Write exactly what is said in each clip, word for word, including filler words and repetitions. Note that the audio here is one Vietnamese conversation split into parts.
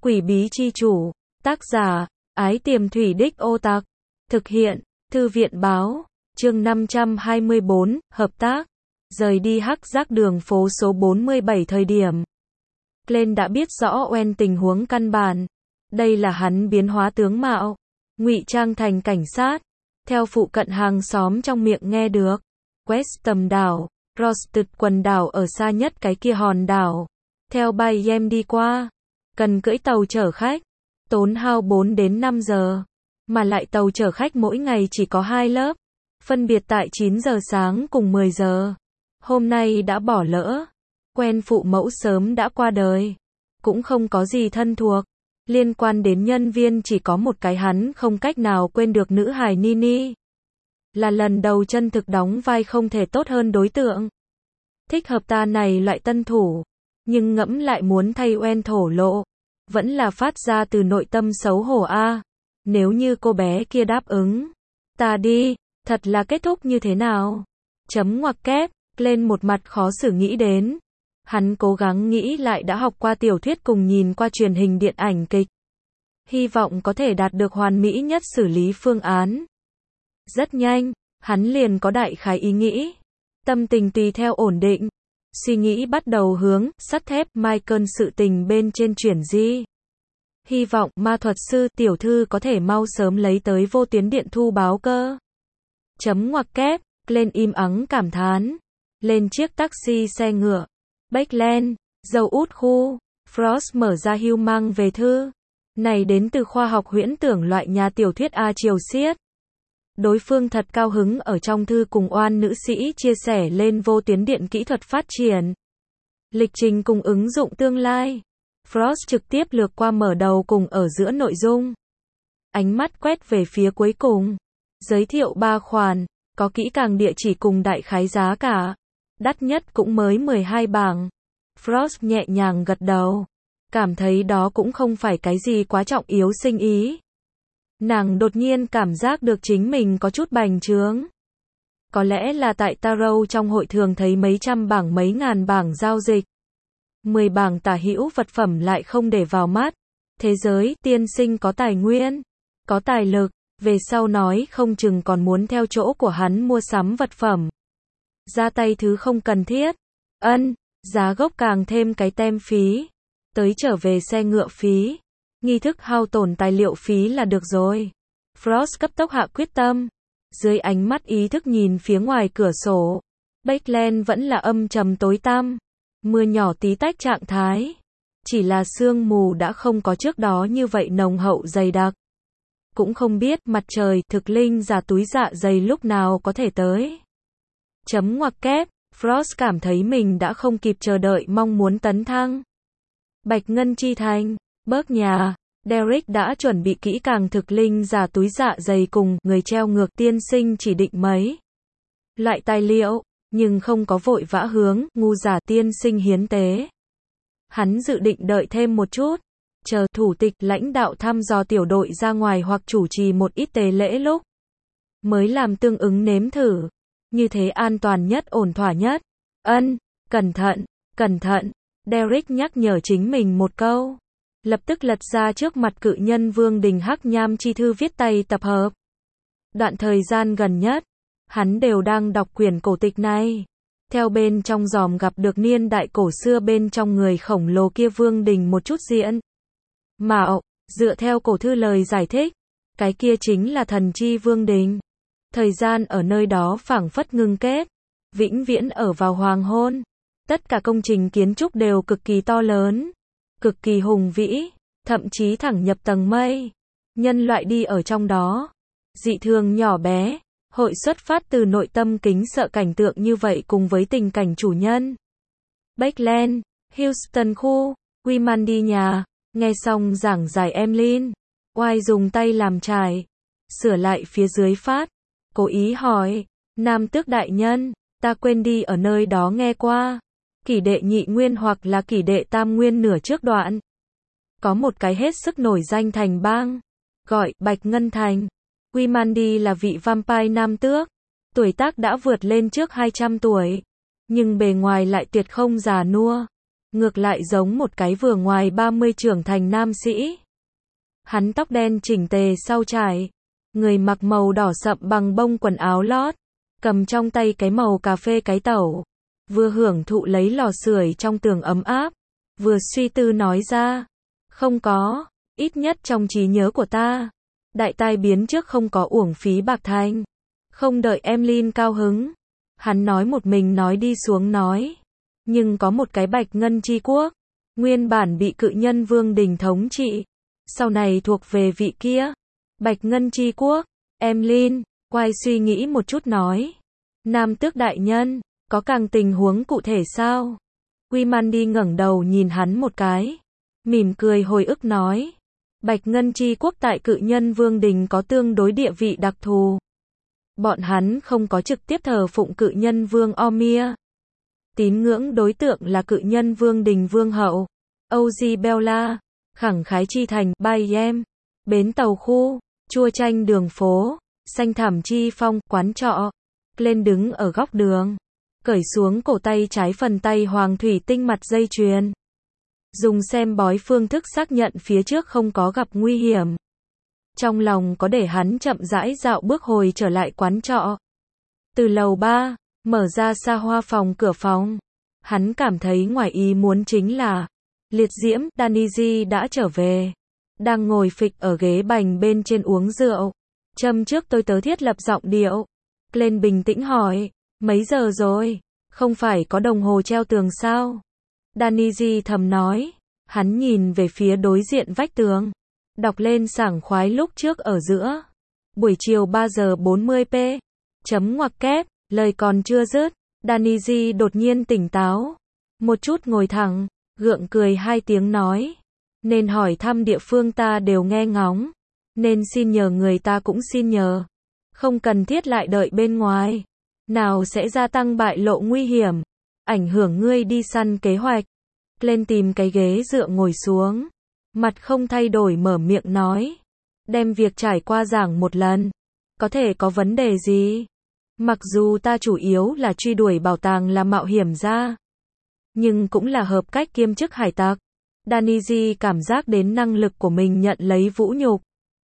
Quỷ bí chi chủ, tác giả, Ái Tiềm Thủy Đích Ô Tặc, thực hiện, Thư viện báo, chương năm trăm hai mươi bốn, hợp tác, rời đi hắc giác đường phố số bốn mươi bảy thời điểm. Glenn đã biết rõ Owen tình huống căn bản. Đây là hắn biến hóa tướng mạo, ngụy trang thành cảnh sát, theo phụ cận hàng xóm trong miệng nghe được. Weston đảo, Rosted quần đảo ở xa nhất cái kia hòn đảo. Theo bay em đi qua, cần cưỡi tàu chở khách, tốn hao bốn đến năm giờ. Mà lại tàu chở khách mỗi ngày chỉ có hai lớp, phân biệt tại chín giờ sáng cùng mười giờ. Hôm nay đã bỏ lỡ, quen phụ mẫu sớm đã qua đời, cũng không có gì thân thuộc. Liên quan đến nhân viên chỉ có một cái hắn không cách nào quên được nữ hài Nini. Là lần đầu chân thực đóng vai không thể tốt hơn đối tượng. Thích hợp ta này loại tân thủ, nhưng ngẫm lại muốn thay Owen thổ lộ, vẫn là phát ra từ nội tâm xấu hổ a. Nếu như cô bé kia đáp ứng, ta đi, thật là kết thúc như thế nào? Chấm ngoặc kép, lên một mặt khó xử nghĩ đến. Hắn cố gắng nghĩ lại đã học qua tiểu thuyết cùng nhìn qua truyền hình điện ảnh kịch. Hy vọng có thể đạt được hoàn mỹ nhất xử lý phương án. Rất nhanh, hắn liền có đại khái ý nghĩ. Tâm tình tùy theo ổn định. Suy nghĩ bắt đầu hướng sắt thép Michael sự tình bên trên chuyển di. Hy vọng ma thuật sư tiểu thư có thể mau sớm lấy tới vô tuyến điện thu báo cơ. Chấm ngoặc kép, lên im ắng cảm thán. Lên chiếc taxi xe ngựa. Backland, dầu út khu. Frost mở ra hưu mang về thư. Này đến từ khoa học huyễn tưởng loại nhà tiểu thuyết A Triều Xiết. Đối phương thật cao hứng ở trong thư cùng oan nữ sĩ chia sẻ lên vô tuyến điện kỹ thuật phát triển. Lịch trình cùng ứng dụng tương lai. Frost trực tiếp lược qua mở đầu cùng ở giữa nội dung. Ánh mắt quét về phía cuối cùng. Giới thiệu ba khoản, có kỹ càng địa chỉ cùng đại khái giá cả. Đắt nhất cũng mới mười hai bảng. Frost nhẹ nhàng gật đầu. Cảm thấy đó cũng không phải cái gì quá trọng yếu sinh ý. Nàng đột nhiên cảm giác được chính mình có chút bành trướng. Có lẽ là tại Tarot trong hội thường thấy mấy trăm bảng mấy ngàn bảng giao dịch. mười bảng tả hữu vật phẩm lại không để vào mắt. Thế giới, tiên sinh có tài nguyên, có tài lực, về sau nói không chừng còn muốn theo chỗ của hắn mua sắm vật phẩm. Ra tay thứ không cần thiết. Ân, giá gốc càng thêm cái tem phí. Tới trở về xe ngựa phí. Nghi thức hao tổn tài liệu phí là được rồi. Frost cấp tốc hạ quyết tâm. Dưới ánh mắt ý thức nhìn phía ngoài cửa sổ. Backland vẫn là âm trầm tối tăm. Mưa nhỏ tí tách trạng thái. Chỉ là sương mù đã không có trước đó như vậy nồng hậu dày đặc. Cũng không biết mặt trời thực linh giả túi dạ dày lúc nào có thể tới. Chấm ngoặc kép, Frost cảm thấy mình đã không kịp chờ đợi mong muốn tấn thăng. Bạch Ngân Chi Thành, Bớt nhà, Derek đã chuẩn bị kỹ càng thực linh giả túi dạ dày cùng người treo ngược tiên sinh chỉ định mấy loại tài liệu, nhưng không có vội vã hướng ngu giả tiên sinh hiến tế. Hắn dự định đợi thêm một chút, chờ thủ tịch lãnh đạo thăm dò tiểu đội ra ngoài hoặc chủ trì một ít tế lễ lúc mới làm tương ứng nếm thử, như thế an toàn nhất ổn thỏa nhất. Ân, cẩn thận, cẩn thận, Derek nhắc nhở chính mình một câu. Lập tức lật ra trước mặt cự nhân Vương Đình Hắc Nham chi thư viết tay tập hợp. Đoạn thời gian gần nhất, hắn đều đang đọc quyển cổ tịch này. Theo bên trong dòm gặp được niên đại cổ xưa bên trong người khổng lồ kia Vương Đình một chút diễn. Mạo, dựa theo cổ thư lời giải thích, cái kia chính là thần chi Vương Đình. Thời gian ở nơi đó phảng phất ngưng kết, vĩnh viễn ở vào hoàng hôn. Tất cả công trình kiến trúc đều cực kỳ to lớn, cực kỳ hùng vĩ, thậm chí thẳng nhập tầng mây. Nhân loại đi ở trong đó, dị thường nhỏ bé, hội xuất phát từ nội tâm kính sợ cảnh tượng như vậy cùng với tình cảnh chủ nhân. Backland, Houston khu, Wimandi nhà, nghe xong giảng giải Emlyn, oai dùng tay làm trải, sửa lại phía dưới phát, cố ý hỏi, nam tước đại nhân, ta quên đi ở nơi đó nghe qua. Kỷ đệ nhị nguyên hoặc là kỷ đệ tam nguyên nửa trước đoạn. Có một cái hết sức nổi danh thành bang, gọi Bạch Ngân Thành. Wimandi là vị vampire nam tước, tuổi tác đã vượt lên trước hai trăm tuổi, nhưng bề ngoài lại tuyệt không già nua. ngược lại giống một cái vừa ngoài ba mươi trưởng thành nam sĩ. Hắn tóc đen chỉnh tề sau trải, người mặc màu đỏ sậm bằng bông quần áo lót, cầm trong tay cái màu cà phê cái tẩu, vừa hưởng thụ lấy lò sưởi trong tường ấm áp, vừa suy tư nói ra, không có, ít nhất trong trí nhớ của ta, đại tai biến trước không có uổng phí bạc thanh. Không đợi Emlyn cao hứng, hắn nói một mình nói đi xuống nói, nhưng có một cái Bạch Ngân Chi Quốc, nguyên bản bị cự nhân Vương Đình thống trị, sau này thuộc về vị kia, Bạch Ngân Chi Quốc. Emlyn quay suy nghĩ một chút nói, Nam Tước đại nhân, có càng tình huống cụ thể sao? Quy-man-đi ngẩng đầu nhìn hắn một cái, mỉm cười hồi ức nói, Bạch Ngân Chi Quốc tại cự nhân Vương Đình có tương đối địa vị đặc thù. Bọn hắn không có trực tiếp thờ phụng cự nhân Vương Omir. Tín ngưỡng đối tượng là cự nhân Vương Đình Vương hậu, Ozibella, khẳng khái chi thành, Bayem, bến tàu khu, chua chanh đường phố, xanh thảm chi phong, quán trọ. Lên đứng ở góc đường, cởi xuống cổ tay trái phần tay hoàng thủy tinh mặt dây chuyền. Dùng xem bói phương thức xác nhận phía trước không có gặp nguy hiểm. Trong lòng có để hắn chậm rãi dạo bước hồi trở lại quán trọ. Từ lầu ba, mở ra xa hoa phòng cửa phòng. Hắn cảm thấy ngoài ý muốn chính là, liệt diễm, Daniji đã trở về. Đang ngồi phịch ở ghế bành bên trên uống rượu. Châm trước tôi tớ thiết lập giọng điệu. Lên bình tĩnh hỏi, mấy giờ rồi? Không phải có đồng hồ treo tường sao? Daniji thầm nói. Hắn nhìn về phía đối diện vách tường. Đọc lên sảng khoái lúc trước ở giữa. Buổi chiều ba giờ bốn mươi p. Chấm ngoặc kép, lời còn chưa dứt. Daniji đột nhiên tỉnh táo. Một chút ngồi thẳng, gượng cười hai tiếng nói. Nên hỏi thăm địa phương ta đều nghe ngóng. Nên xin nhờ người ta cũng xin nhờ. Không cần thiết lại đợi bên ngoài. Nào sẽ gia tăng bại lộ nguy hiểm. Ảnh hưởng ngươi đi săn kế hoạch. Lên tìm cái ghế dựa ngồi xuống. Mặt không thay đổi mở miệng nói. Đem việc trải qua giảng một lần. Có thể có vấn đề gì? Mặc dù ta chủ yếu là truy đuổi bảo tàng là mạo hiểm ra. Nhưng cũng là hợp cách kiêm chức hải tặc. Daniji cảm giác đến năng lực của mình nhận lấy vũ nhục.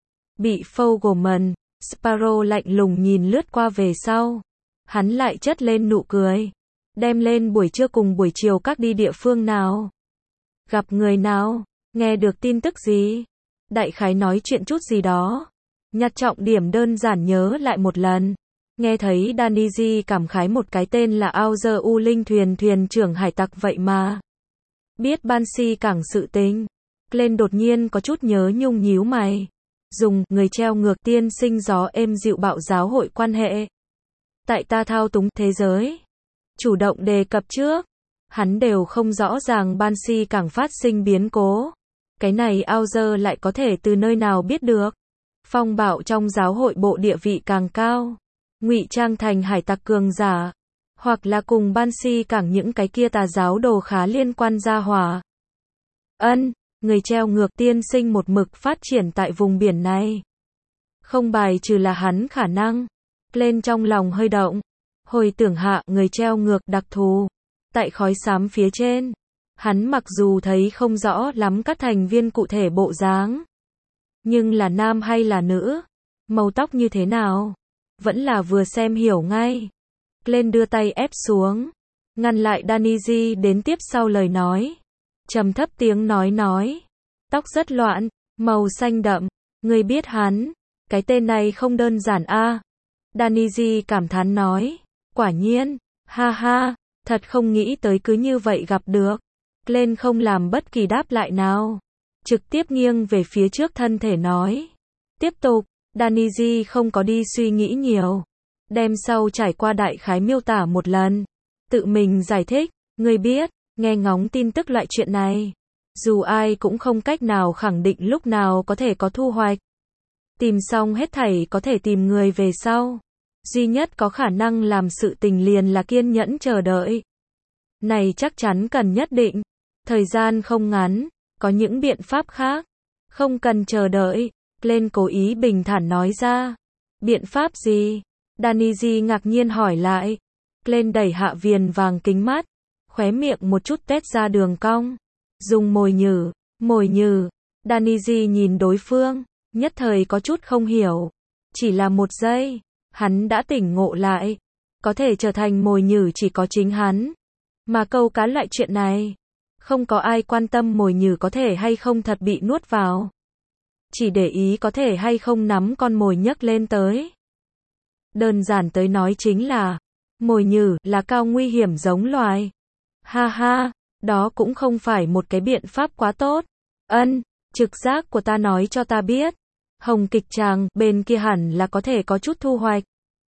Bị Fogelman, Sparrow lạnh lùng nhìn lướt qua về sau. Hắn lại chất lên nụ cười. Đem lên buổi trưa cùng buổi chiều các đi địa phương nào? Gặp người nào? Nghe được tin tức gì? Đại khái nói chuyện chút gì đó. Nhặt trọng điểm đơn giản nhớ lại một lần. Nghe thấy Daniji cảm khái một cái tên là Auger U Linh thuyền thuyền trưởng hải tặc vậy mà. Biết Banshee cảng sự tình. Lên đột nhiên có chút nhớ nhung nhíu mày. Dùng người treo ngược tiên sinh gió êm dịu bạo giáo hội quan hệ. Tại ta thao túng thế giới. Chủ động đề cập trước. Hắn đều không rõ ràng Banshee cảng phát sinh biến cố. Cái này Auger lại có thể từ nơi nào biết được. Phong bạo trong giáo hội bộ địa vị càng cao. Ngụy trang thành hải tặc cường giả. Hoặc là cùng Banshee cảng những cái kia tà giáo đồ khá liên quan ra hỏa. Ân, người treo ngược tiên sinh một mực phát triển tại vùng biển này. Không bài trừ là hắn khả năng. Lên trong lòng hơi động. Hồi tưởng hạ người treo ngược đặc thù. Tại khói xám phía trên. Hắn mặc dù thấy không rõ lắm các thành viên cụ thể bộ dáng. Nhưng là nam hay là nữ? Màu tóc như thế nào? Vẫn là vừa xem hiểu ngay. Lên đưa tay ép xuống. Ngăn lại Daniji đến tiếp sau lời nói. Trầm thấp tiếng nói nói. Tóc rất loạn, màu xanh đậm. Ngươi biết hắn. Cái tên này không đơn giản a. À. Daniji cảm thán nói. Quả nhiên. Ha ha. Thật không nghĩ tới cứ như vậy gặp được. Lên không làm bất kỳ đáp lại nào. Trực tiếp nghiêng về phía trước thân thể nói. Tiếp tục. Daniji không có đi suy nghĩ nhiều. Đem sau trải qua đại khái miêu tả một lần. Tự mình giải thích. Ngươi biết, nghe ngóng tin tức loại chuyện này. Dù ai cũng không cách nào khẳng định lúc nào có thể có thu hoạch. Tìm xong hết thảy có thể tìm người về sau. Duy nhất có khả năng làm sự tình liền là kiên nhẫn chờ đợi. Này chắc chắn cần nhất định. Thời gian không ngắn. Có những biện pháp khác. Không cần chờ đợi. Lên cố ý bình thản nói ra. Biện pháp gì? Daniji ngạc nhiên hỏi lại. Lên đẩy hạ viền vàng kính mắt. khóe miệng một chút tét ra đường cong. Dùng mồi nhử, mồi nhử. Daniji nhìn đối phương, nhất thời có chút không hiểu. Chỉ là một giây, hắn đã tỉnh ngộ lại. Có thể trở thành mồi nhử chỉ có chính hắn. Mà câu cá loại chuyện này, không có ai quan tâm mồi nhử có thể hay không thật bị nuốt vào. Chỉ để ý có thể hay không nắm con mồi nhấc lên tới. Đơn giản tới nói chính là, mồi nhử là cao nguy hiểm giống loài. Ha ha, đó cũng không phải một cái biện pháp quá tốt. Ân, trực giác của ta nói cho ta biết. Hồng kịch tràng bên kia hẳn là có thể có chút thu hoạch.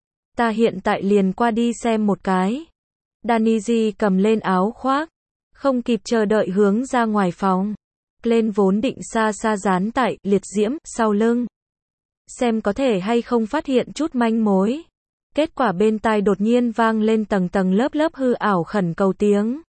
Ta hiện tại liền qua đi xem một cái. Daniji cầm lên áo khoác, không kịp chờ đợi hướng ra ngoài phòng. Glenn vốn định xa xa dán tại liệt diễm sau lưng, xem có thể hay không phát hiện chút manh mối. Kết quả bên tai đột nhiên vang lên tầng tầng lớp lớp hư ảo khẩn cầu tiếng.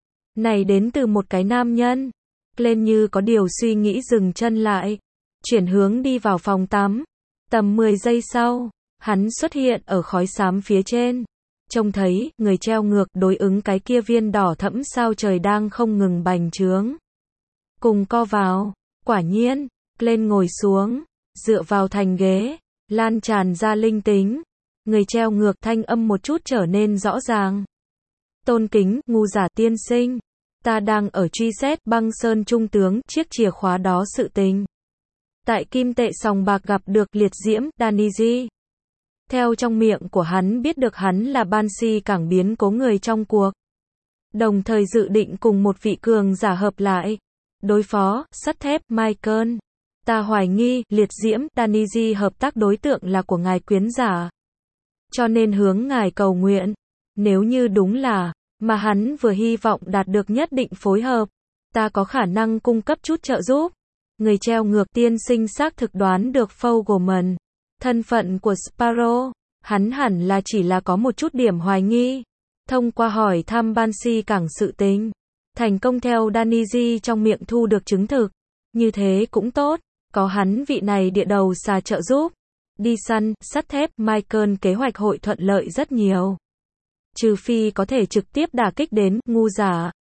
Này đến từ một cái nam nhân. Glenn như có điều suy nghĩ dừng chân lại, chuyển hướng đi vào phòng tắm. Tầm mười giây sau, hắn xuất hiện ở khói xám phía trên. Trông thấy, người treo ngược đối ứng cái kia viên đỏ thẫm sao trời đang không ngừng bành trướng. Cùng co vào, quả nhiên, Glenn ngồi xuống, dựa vào thành ghế, lan tràn ra linh tính. Người treo ngược thanh âm một chút trở nên rõ ràng. Tôn kính, ngu giả tiên sinh. Ta đang ở truy xét băng sơn trung tướng chiếc chìa khóa đó sự tình. Tại kim tệ sòng bạc gặp được liệt diễm, Daniji. Theo trong miệng của hắn biết được hắn là Banshee cảng biến cố người trong cuộc. Đồng thời dự định cùng một vị cường giả hợp lại. Đối phó, sắt thép, Michael. Ta hoài nghi, liệt diễm, Daniji hợp tác đối tượng là của ngài quyến giả. Cho nên hướng ngài cầu nguyện. Nếu như đúng là, mà hắn vừa hy vọng đạt được nhất định phối hợp, ta có khả năng cung cấp chút trợ giúp. Người treo ngược tiên sinh xác thực đoán được Fogelman. Thân phận của Sparrow, hắn hẳn là chỉ là có một chút điểm hoài nghi. Thông qua hỏi thăm Banshee cảng sự tình, thành công theo Daniji trong miệng thu được chứng thực. Như thế cũng tốt, có hắn vị này địa đầu xà trợ giúp. Đi săn, sắt thép, Michael kế hoạch hội thuận lợi rất nhiều. Trừ phi có thể trực tiếp đả kích đến ngu giả.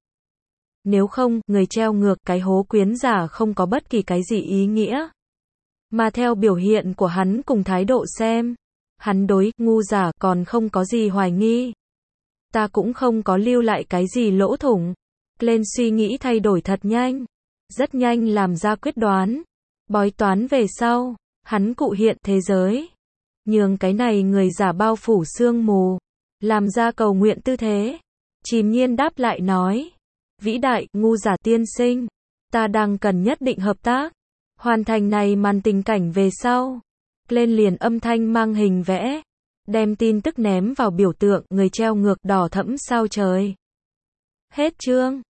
Nếu không, người treo ngược cái hố quyến giả không có bất kỳ cái gì ý nghĩa. Mà theo biểu hiện của hắn cùng thái độ xem, hắn đối ngu giả còn không có gì hoài nghi. Ta cũng không có lưu lại cái gì lỗ thủng. Glenn suy nghĩ thay đổi thật nhanh. Rất nhanh làm ra quyết đoán. Bói toán về sau, hắn cụ hiện thế giới. Nhường cái này người giả bao phủ sương mù. Làm ra cầu nguyện tư thế. Chìm nhiên đáp lại nói. Vĩ đại, ngu giả tiên sinh. Ta đang cần nhất định hợp tác. Hoàn thành này màn tình cảnh về sau. Glenn liền âm thanh mang hình vẽ. Đem tin tức ném vào biểu tượng người treo ngược đỏ thẫm sao trời. Hết chương.